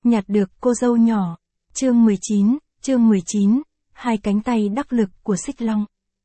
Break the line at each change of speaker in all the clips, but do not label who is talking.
Nhặt được cô dâu nhỏ. Chương 19, hai cánh tay đắc lực của Xích Long.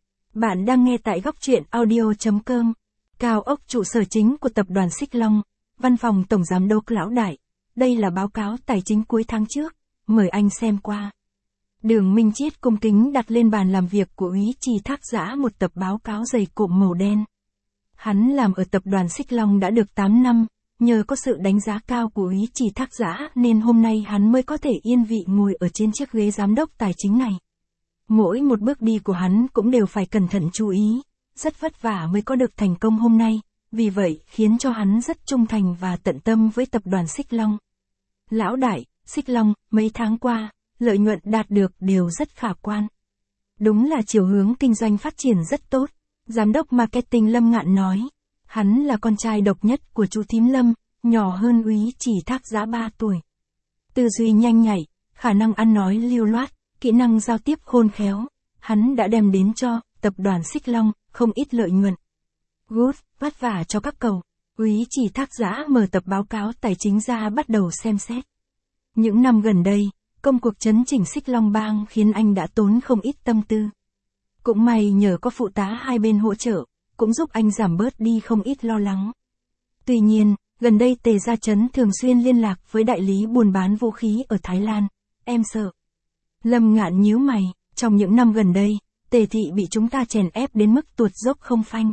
Bạn đang nghe tại góc truyện audio.com. Cao ốc trụ sở chính của tập đoàn Xích Long, văn phòng tổng giám đốc Lão Đại. Đây là báo cáo tài chính cuối tháng trước, mời anh xem qua. Đường Minh Chiết cung kính đặt lên bàn làm việc của úy Trì Thác Giã một tập báo cáo dày cộm màu đen. Hắn làm ở tập đoàn Xích Long đã được 8 năm, nhờ có sự đánh giá cao của úy Trì Thác Giã nên hôm nay hắn mới có thể yên vị ngồi ở trên chiếc ghế giám đốc tài chính này. Mỗi một bước đi của hắn cũng đều phải cẩn thận chú ý, rất vất vả mới có được thành công hôm nay, vì vậy khiến cho hắn rất trung thành và tận tâm với tập đoàn Xích Long. Lão Đại, Xích Long, mấy tháng qua, lợi nhuận đạt được đều rất khả quan. Đúng là chiều hướng kinh doanh phát triển rất tốt, giám đốc marketing Lâm Ngạn nói. Hắn là con trai độc nhất của chú thím Lâm, nhỏ hơn úy Trì Thác Giã 3 tuổi. Tư duy nhanh nhạy, khả năng ăn nói lưu loát, kỹ năng giao tiếp khôn khéo, hắn đã đem đến cho tập đoàn Xích Long không ít lợi nhuận. Good, vất vả cho các cậu. Úy Trì Thác Giã mở tập báo cáo tài chính ra bắt đầu xem xét. Những năm gần đây, công cuộc chấn chỉnh Xích Long Bang khiến anh đã tốn không ít tâm tư. Cũng may nhờ có phụ tá hai bên hỗ trợ, cũng giúp anh giảm bớt đi không ít lo lắng. Tuy nhiên, gần đây Tề Gia Trấn thường xuyên liên lạc với đại lý buôn bán vũ khí ở Thái Lan. Em sợ. Lâm Ngạn nhíu mày, trong những năm gần đây, Tề Thị bị chúng ta chèn ép đến mức tuột dốc không phanh.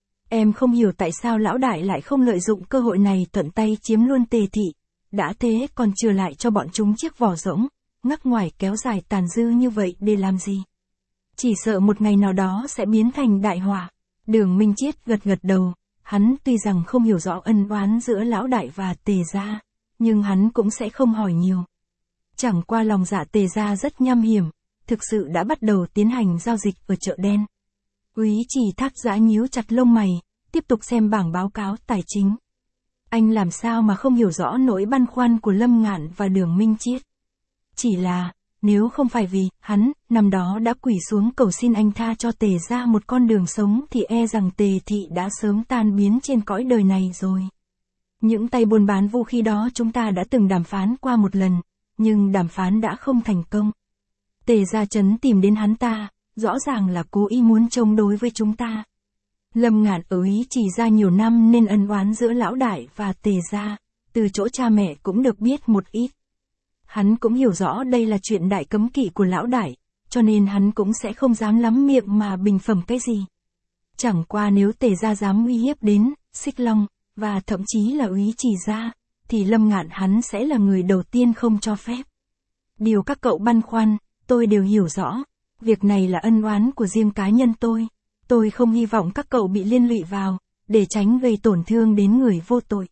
Em không hiểu tại sao Lão Đại lại không lợi dụng cơ hội này thuận tay chiếm luôn Tề Thị. Đã thế còn trừ lại cho bọn chúng chiếc vỏ rỗng, ngắc ngoài kéo dài tàn dư như vậy để làm gì? Chỉ sợ một ngày nào đó sẽ biến thành đại họa. Đường Minh Chiết gật gật đầu, hắn tuy rằng không hiểu rõ ân oán giữa Lão Đại và Tề Gia, nhưng hắn cũng sẽ không hỏi nhiều. Chẳng qua lòng dạ Tề Gia rất nham hiểm, thực sự đã bắt đầu tiến hành giao dịch ở chợ đen. Úy Trì Thác Giã nhíu chặt lông mày, tiếp tục xem bảng báo cáo tài chính. Anh làm sao mà không hiểu rõ nỗi băn khoăn của Lâm Ngạn và Đường Minh Chiết. Chỉ là, nếu không phải vì hắn năm đó đã quỳ xuống cầu xin anh tha cho Tề Gia một con đường sống thì e rằng Tề Thị đã sớm tan biến trên cõi đời này rồi. Những tay buôn bán vũ khí đó chúng ta đã từng đàm phán qua một lần, nhưng đàm phán đã không thành công. Tề Gia Trấn tìm đến hắn ta, rõ ràng là cố ý muốn chống đối với chúng ta. Lâm Ngạn ở úy Trì Gia nhiều năm nên ân oán giữa Lão Đại và Tề Gia, từ chỗ cha mẹ cũng được biết một ít. Hắn cũng hiểu rõ đây là chuyện đại cấm kỵ của Lão Đại, cho nên hắn cũng sẽ không dám lắm miệng mà bình phẩm cái gì. Chẳng qua nếu Tề Gia dám uy hiếp đến Xích Long, và thậm chí là úy Trì Gia, thì Lâm Ngạn hắn sẽ là người đầu tiên không cho phép. Điều các cậu băn khoăn, tôi đều hiểu rõ. Việc này là ân oán của riêng cá nhân tôi không hy vọng các cậu bị liên lụy vào, để tránh gây tổn thương đến người vô tội.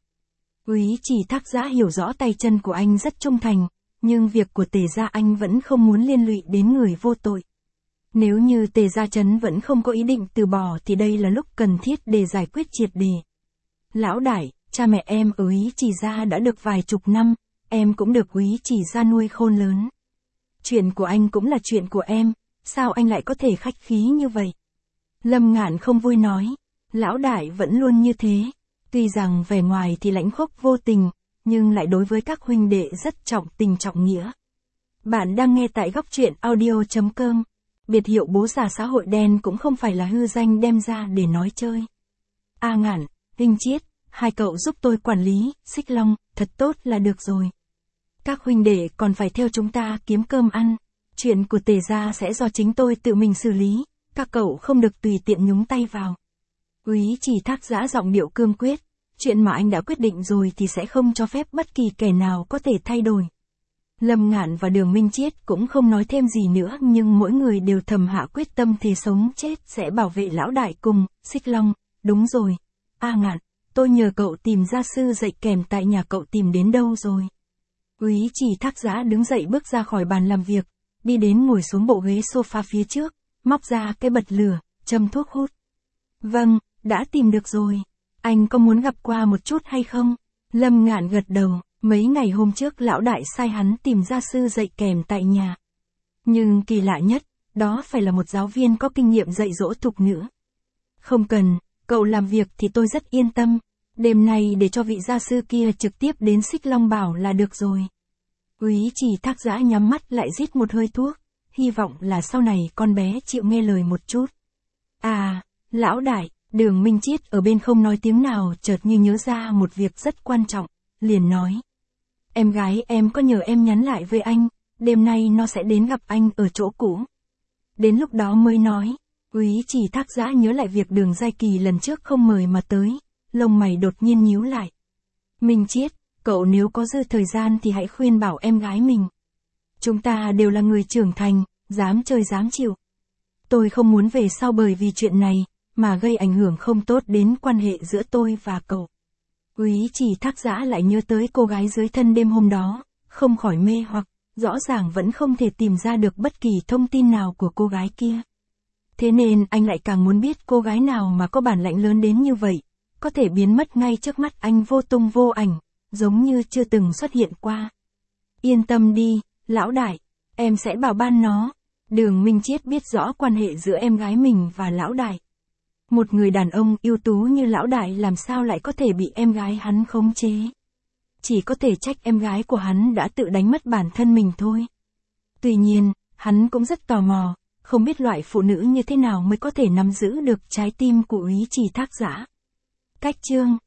Úy Trì Thác Giã hiểu rõ tay chân của anh rất trung thành, nhưng việc của Tề Gia anh vẫn không muốn liên lụy đến người vô tội. Nếu như Tề Gia Trấn vẫn không có ý định từ bỏ thì đây là lúc cần thiết để giải quyết triệt để. Lão Đại, cha mẹ em ở úy Trì Gia đã được vài chục năm, em cũng được úy Trì Gia nuôi khôn lớn. Chuyện của anh cũng là chuyện của em, sao anh lại có thể khách khí như vậy? Lâm Ngạn không vui nói, Lão Đại vẫn luôn như thế, tuy rằng vẻ ngoài thì lãnh khốc vô tình, nhưng lại đối với các huynh đệ rất trọng tình trọng nghĩa. Bạn đang nghe tại góc truyện audio.com. Biệt hiệu bố già xã hội đen cũng không phải là hư danh đem ra để nói chơi. Ngạn, Minh Chiết, hai cậu giúp tôi quản lý Xích Long, thật tốt là được rồi. Các huynh đệ còn phải theo chúng ta kiếm cơm ăn. Chuyện của Tề Gia sẽ do chính tôi tự mình xử lý, các cậu không được tùy tiện nhúng tay vào. Úy Trì Thác Giã giọng điệu cương quyết, chuyện mà anh đã quyết định rồi thì sẽ không cho phép bất kỳ kẻ nào có thể thay đổi. Lâm Ngạn và Đường Minh Chiết cũng không nói thêm gì nữa, nhưng mỗi người đều thầm hạ quyết tâm thề sống chết sẽ bảo vệ Lão Đại cùng Xích Long. Đúng rồi. Ngạn, tôi nhờ cậu tìm gia sư dạy kèm tại nhà cậu tìm đến đâu rồi? Úy Trì Thác Giã đứng dậy bước ra khỏi bàn làm việc, đi đến ngồi xuống bộ ghế sofa phía trước, móc ra cái bật lửa, châm thuốc hút. Vâng, đã tìm được rồi. Anh có muốn gặp qua một chút hay không? Lâm Ngạn gật đầu, mấy ngày hôm trước Lão Đại sai hắn tìm gia sư dạy kèm tại nhà. Nhưng kỳ lạ nhất, đó phải là một giáo viên có kinh nghiệm dạy dỗ thục nữ. Không cần, cậu làm việc thì tôi rất yên tâm. Đêm nay để cho vị gia sư kia trực tiếp đến Xích Long Bảo là được rồi. Úy Trì Thác Giã nhắm mắt lại rít một hơi thuốc, hy vọng là sau này con bé chịu nghe lời một chút. À, lão đại, Đường Minh Chiết ở bên không nói tiếng nào, chợt như nhớ ra một việc rất quan trọng, liền nói. Em gái em có nhờ em nhắn lại với anh, đêm nay nó sẽ đến gặp anh ở chỗ cũ. Đến lúc đó mới nói, Úy Trì Thác Giã nhớ lại việc Đường Giai Kỳ lần trước không mời mà tới, lông mày đột nhiên nhíu lại. Minh Chiết, cậu nếu có dư thời gian thì hãy khuyên bảo em gái mình. Chúng ta đều là người trưởng thành, dám chơi dám chịu. Tôi không muốn về sau bởi vì chuyện này, mà gây ảnh hưởng không tốt đến quan hệ giữa tôi và cậu. Úy Trì Thác Giã lại nhớ tới cô gái dưới thân đêm hôm đó, không khỏi mê hoặc, rõ ràng vẫn không thể tìm ra được bất kỳ thông tin nào của cô gái kia. Thế nên anh lại càng muốn biết cô gái nào mà có bản lãnh lớn đến như vậy, có thể biến mất ngay trước mắt anh vô tung vô ảnh, giống như chưa từng xuất hiện qua. Yên tâm đi, lão đại, em sẽ bảo ban nó. Đường Minh Chiết biết rõ quan hệ giữa em gái mình và lão đại. Một người đàn ông ưu tú như lão đại làm sao lại có thể bị em gái hắn khống chế. Chỉ có thể trách em gái của hắn đã tự đánh mất bản thân mình thôi. Tuy nhiên, hắn cũng rất tò mò, không biết loại phụ nữ như thế nào mới có thể nắm giữ được trái tim của Úy Trì Thác Giã. Cách chương